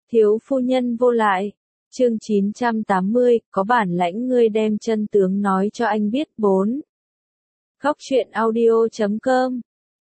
Thiếu phu nhân vô lại. Chương 980, có bản lãnh ngươi đem chân tướng nói cho anh biết. 4. Góc truyện audio.com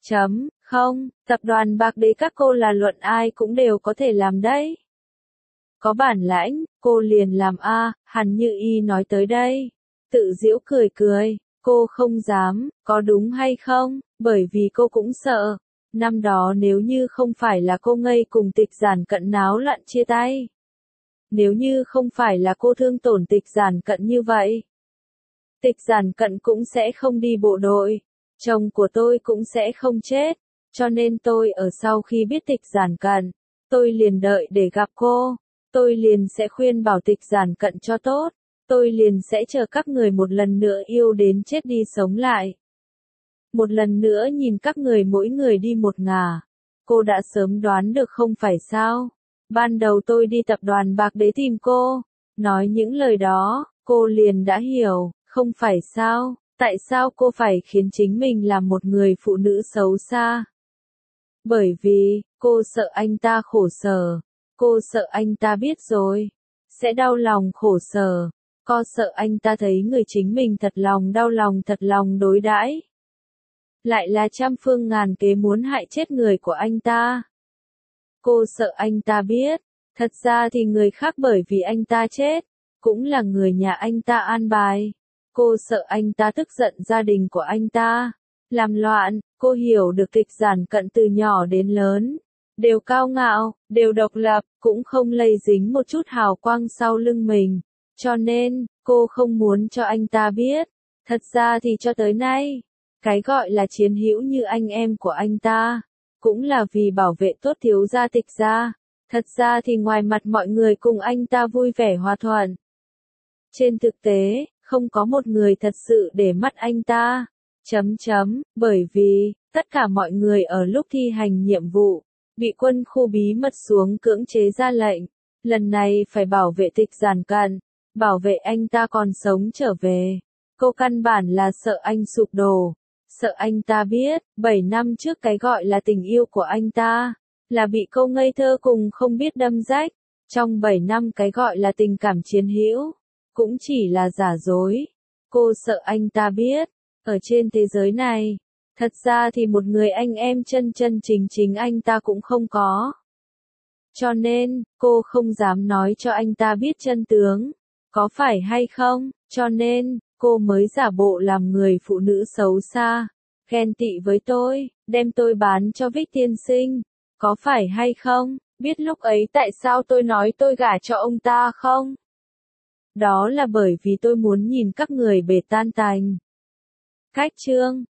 Không, tập đoàn Bạc Đế các cô là luận ai cũng đều có thể làm đấy. Có bản lãnh, cô liền làm a. Hàn Như Y nói tới đây. Tự giễu cười cười, cô không dám, có đúng hay không, bởi vì cô cũng sợ. Năm đó nếu như không phải là cô ngây cùng Tịch Giản Cận náo loạn chia tay. Nếu như không phải là cô thương tổn Tịch Giản Cận như vậy. Tịch Giản Cận cũng sẽ không đi bộ đội. Chồng của tôi cũng sẽ không chết. Cho nên tôi ở sau khi biết Tịch Giản Cận, tôi liền đợi để gặp cô. Tôi liền sẽ khuyên bảo Tịch Giản Cận cho tốt. Tôi liền sẽ chờ các người một lần nữa yêu đến chết đi sống lại. Một lần nữa nhìn các người mỗi người đi một ngả. Cô đã sớm đoán được không phải sao? Ban đầu tôi đi tập đoàn Bạc Đế tìm cô. Nói những lời đó, cô liền đã hiểu, không phải sao? Tại sao cô phải khiến chính mình là một người phụ nữ xấu xa? Bởi vì, cô sợ anh ta khổ sở. Cô sợ anh ta biết rồi. Sẽ đau lòng khổ sở. Cô sợ anh ta thấy người chính mình thật lòng đau lòng thật lòng đối đãi. Lại là trăm phương ngàn kế muốn hại chết người của anh ta. Cô sợ anh ta biết. Thật ra thì người khác bởi vì anh ta chết. Cũng là người nhà anh ta an bài. Cô sợ anh ta tức giận gia đình của anh ta. Làm loạn, cô hiểu được Tịch Giản Cận từ nhỏ đến lớn. Đều cao ngạo, đều độc lập, cũng không lây dính một chút hào quang sau lưng mình. Cho nên, cô không muốn cho anh ta biết. Thật ra thì cho tới nay, cái gọi là chiến hữu như anh em của anh ta, cũng là vì bảo vệ tốt thiếu gia Tịch gia. Thật ra thì ngoài mặt mọi người cùng anh ta vui vẻ hòa thuận. Trên thực tế, không có một người thật sự để mắt anh ta. Bởi vì, tất cả mọi người ở lúc thi hành nhiệm vụ, bị quân khu bí mật xuống cưỡng chế ra lệnh. Lần này phải bảo vệ Tịch Giản Cận, bảo vệ anh ta còn sống trở về. Cô căn bản là sợ anh sụp đổ. Sợ anh ta biết, 7 năm trước cái gọi là tình yêu của anh ta, là bị cô ngây thơ cùng không biết đâm rách. Trong 7 năm cái gọi là tình cảm chiến hữu, cũng chỉ là giả dối. Cô sợ anh ta biết, ở trên thế giới này, thật ra thì một người anh em chân chân chính anh ta cũng không có. Cho nên, cô không dám nói cho anh ta biết chân tướng. Có phải hay không? Cho nên, cô mới giả bộ làm người phụ nữ xấu xa. Ghen tị với tôi, đem tôi bán cho Vích tiên sinh. Có phải hay không? Biết lúc ấy tại sao tôi nói tôi gả cho ông ta không? Đó là bởi vì tôi muốn nhìn các người bể tan tành. Cách chương